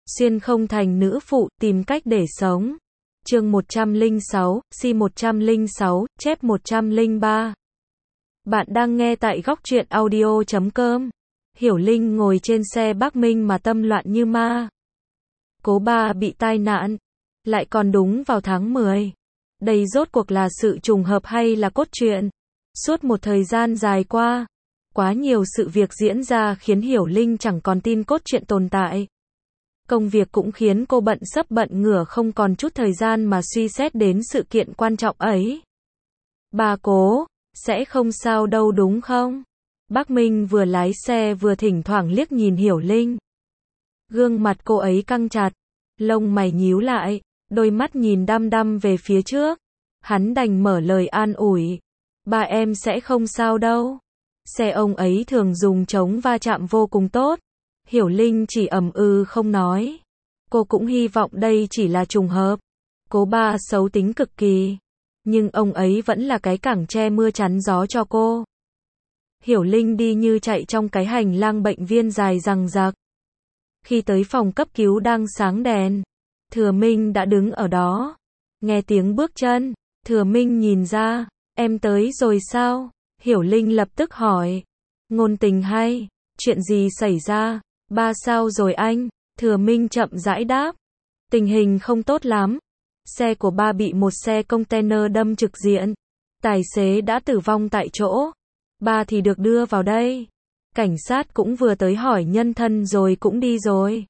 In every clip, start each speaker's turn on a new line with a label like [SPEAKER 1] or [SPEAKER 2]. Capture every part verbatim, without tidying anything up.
[SPEAKER 1] Xuyên không thành nữ phụ, tìm cách để sống. Chương một trăm lẻ sáu, si một trăm lẻ sáu, chép một trăm lẻ ba. Bạn đang nghe tại góc truyện audio chấm com. Hiểu Linh ngồi trên xe Bắc Minh mà tâm loạn như ma. Cố ba bị tai nạn, lại còn đúng vào tháng mười. Đây rốt cuộc là sự trùng hợp hay là cốt truyện? Suốt một thời gian dài qua, quá nhiều sự việc diễn ra khiến Hiểu Linh chẳng còn tin cốt truyện tồn tại. Công việc cũng khiến cô bận sấp bận ngửa không còn chút thời gian mà suy xét đến sự kiện quan trọng ấy. Bà Cố, sẽ không sao đâu đúng không? Bắc Minh vừa lái xe vừa thỉnh thoảng liếc nhìn Hiểu Linh. Gương mặt cô ấy căng chặt, lông mày nhíu lại, đôi mắt nhìn đăm đăm về phía trước. Hắn đành mở lời an ủi. Ba em sẽ không sao đâu. Xe ông ấy thường dùng chống va chạm vô cùng tốt. Hiểu Linh chỉ ậm ừ không nói. Cô cũng hy vọng đây chỉ là trùng hợp. Cố ba xấu tính cực kỳ, nhưng ông ấy vẫn là cái cảng che mưa chắn gió cho cô. Hiểu Linh đi như chạy trong cái hành lang bệnh viện dài dằng dặc. Khi tới phòng cấp cứu đang sáng đèn, Thừa Minh đã đứng ở đó. Nghe tiếng bước chân, Thừa Minh nhìn ra. Em tới rồi sao? Hiểu Linh lập tức hỏi. Ngôn tình hay? Chuyện gì xảy ra? Ba sao rồi anh? Thừa Minh chậm rãi đáp. Tình hình không tốt lắm. Xe của ba bị một xe container đâm trực diện. Tài xế đã tử vong tại chỗ. Ba thì được đưa vào đây. Cảnh sát cũng vừa tới hỏi nhân thân rồi cũng đi rồi.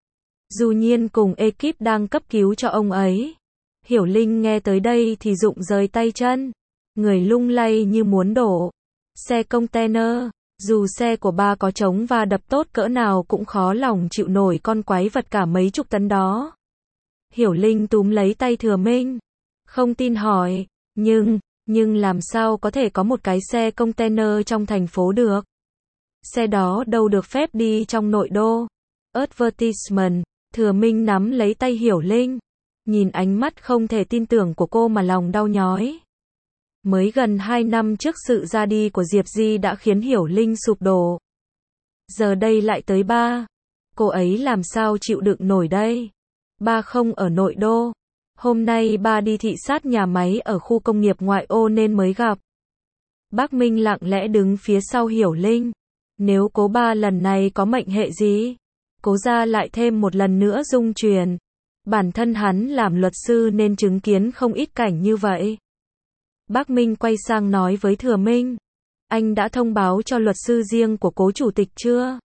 [SPEAKER 1] Du Nhiên cùng ekip đang cấp cứu cho ông ấy. Hiểu Linh nghe tới đây thì rụng rời tay chân. Người lung lay như muốn đổ. Xe container, dù xe của ba có chống va đập tốt cỡ nào cũng khó lòng chịu nổi con quái vật cả mấy chục tấn đó. Hiểu Linh túm lấy tay Thừa Minh. Không tin hỏi, nhưng, nhưng làm sao có thể có một cái xe container trong thành phố được? Xe đó đâu được phép đi trong nội đô. Advertisement, Thừa Minh nắm lấy tay Hiểu Linh. Nhìn ánh mắt không thể tin tưởng của cô mà lòng đau nhói. Mới gần hai năm trước sự ra đi của Diệp Di đã khiến Hiểu Linh sụp đổ. Giờ đây lại tới ba. Cô ấy làm sao chịu đựng nổi đây? Ba không ở nội đô. Hôm nay ba đi thị sát nhà máy ở khu công nghiệp ngoại ô nên mới gặp. Bắc Minh lặng lẽ đứng phía sau Hiểu Linh. Nếu cố ba lần này có mệnh hệ gì, cố ra lại thêm một lần nữa dung truyền. Bản thân hắn làm luật sư nên chứng kiến không ít cảnh như vậy. Bắc Minh quay sang nói với Thừa Minh. Anh đã thông báo cho luật sư riêng của cố chủ tịch chưa?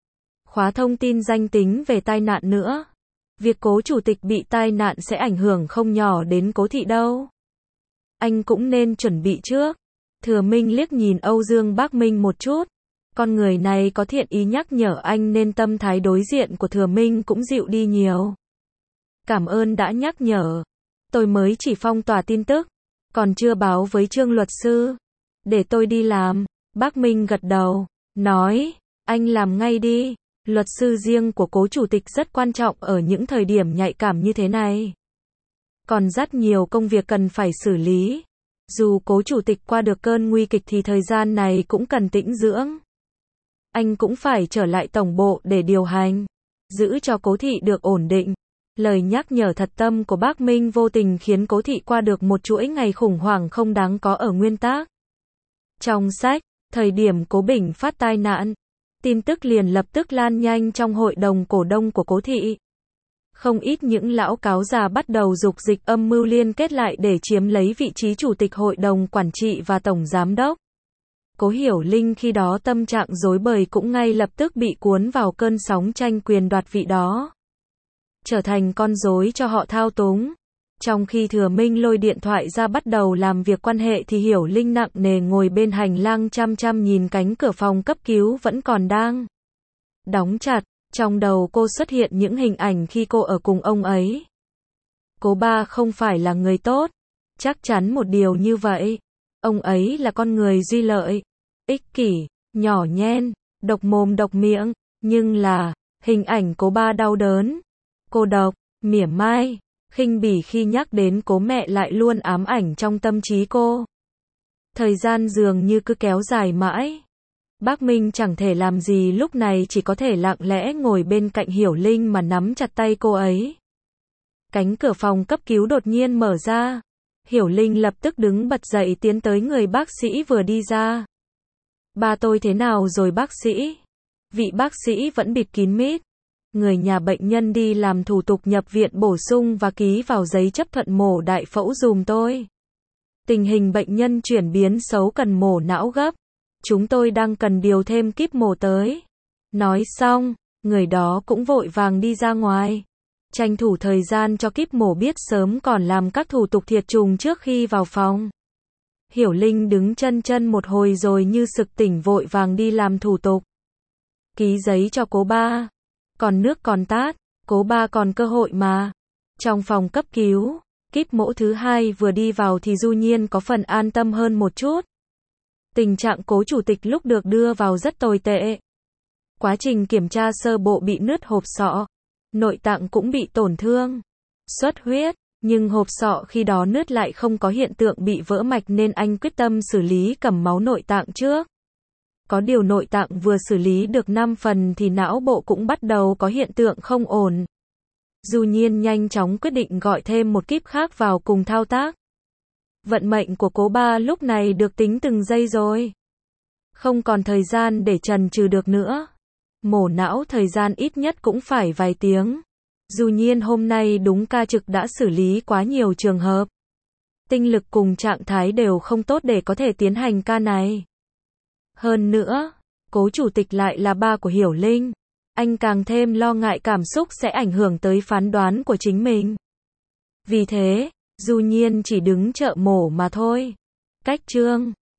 [SPEAKER 1] Khóa thông tin danh tính về tai nạn nữa. Việc cố chủ tịch bị tai nạn sẽ ảnh hưởng không nhỏ đến cố thị đâu. Anh cũng nên chuẩn bị trước. Thừa Minh liếc nhìn Âu Dương Bắc Minh một chút. Con người này có thiện ý nhắc nhở anh nên tâm thái đối diện của Thừa Minh cũng dịu đi nhiều. Cảm ơn đã nhắc nhở. Tôi mới chỉ phong tỏa tin tức, còn chưa báo với Trương luật sư. Để tôi đi làm. Bắc Minh gật đầu, nói, anh làm ngay đi. Luật sư riêng của cố chủ tịch rất quan trọng ở những thời điểm nhạy cảm như thế này. Còn rất nhiều công việc cần phải xử lý. Dù cố chủ tịch qua được cơn nguy kịch thì thời gian này cũng cần tĩnh dưỡng. Anh cũng phải trở lại tổng bộ để điều hành, giữ cho cố thị được ổn định. Lời nhắc nhở thật tâm của Bắc Minh vô tình khiến cố thị qua được một chuỗi ngày khủng hoảng không đáng có ở nguyên tác. Trong sách, thời điểm Cố Bình phát tai nạn, tin tức liền lập tức lan nhanh trong hội đồng cổ đông của cố thị. Không ít những lão cáo già bắt đầu dục dịch âm mưu liên kết lại để chiếm lấy vị trí chủ tịch hội đồng quản trị và tổng giám đốc. Cố Hiểu Linh khi đó tâm trạng rối bời cũng ngay lập tức bị cuốn vào cơn sóng tranh quyền đoạt vị đó. Trở thành con rối cho họ thao túng. Trong khi Thừa Minh lôi điện thoại ra bắt đầu làm việc quan hệ thì Hiểu Linh nặng nề ngồi bên hành lang chăm chăm nhìn cánh cửa phòng cấp cứu vẫn còn đang đóng chặt. Trong đầu cô xuất hiện những hình ảnh khi cô ở cùng ông ấy. Cố ba không phải là người tốt. Chắc chắn một điều như vậy. Ông ấy là con người duy lợi, ích kỷ, nhỏ nhen, độc mồm độc miệng. Nhưng là hình ảnh cố ba đau đớn, cô độc, mỉa mai, khinh bỉ khi nhắc đến cố mẹ lại luôn ám ảnh trong tâm trí cô. Thời gian dường như cứ kéo dài mãi. Bác Minh chẳng thể làm gì lúc này, chỉ có thể lặng lẽ ngồi bên cạnh Hiểu Linh mà nắm chặt tay cô ấy. Cánh cửa phòng cấp cứu đột nhiên mở ra. Hiểu Linh lập tức đứng bật dậy tiến tới người bác sĩ vừa đi ra. Ba tôi thế nào rồi bác sĩ? Vị bác sĩ vẫn bịt kín mít. Người nhà bệnh nhân đi làm thủ tục nhập viện bổ sung và ký vào giấy chấp thuận mổ đại phẫu dùm tôi. Tình hình bệnh nhân chuyển biến xấu cần mổ não gấp. Chúng tôi đang cần điều thêm kíp mổ tới. Nói xong, người đó cũng vội vàng đi ra ngoài. Tranh thủ thời gian cho kíp mổ biết sớm còn làm các thủ tục thiệt trùng trước khi vào phòng. Hiểu Linh đứng chân chân một hồi rồi như sực tỉnh vội vàng đi làm thủ tục. Ký giấy cho cố ba. Còn nước còn tát, cố ba còn cơ hội mà. Trong phòng cấp cứu, kíp mổ thứ hai vừa đi vào thì Du Nhiên có phần an tâm hơn một chút. Tình trạng cố chủ tịch lúc được đưa vào rất tồi tệ. Quá trình kiểm tra sơ bộ bị nứt hộp sọ. Nội tạng cũng bị tổn thương. Xuất huyết, nhưng hộp sọ khi đó nứt lại không có hiện tượng bị vỡ mạch nên anh quyết tâm xử lý cầm máu nội tạng trước. Có điều nội tạng vừa xử lý được năm phần thì não bộ cũng bắt đầu có hiện tượng không ổn. Du Nhiên nhanh chóng quyết định gọi thêm một kíp khác vào cùng thao tác. Vận mệnh của cố ba lúc này được tính từng giây rồi. Không còn thời gian để chần chừ được nữa. Mổ não thời gian ít nhất cũng phải vài tiếng. Du Nhiên hôm nay đúng ca trực đã xử lý quá nhiều trường hợp. Tinh lực cùng trạng thái đều không tốt để có thể tiến hành ca này. Hơn nữa, cố chủ tịch lại là ba của Hiểu Linh. Anh càng thêm lo ngại cảm xúc sẽ ảnh hưởng tới phán đoán của chính mình. Vì thế, Du Nhiên chỉ đứng chờ mổ mà thôi. Cách chương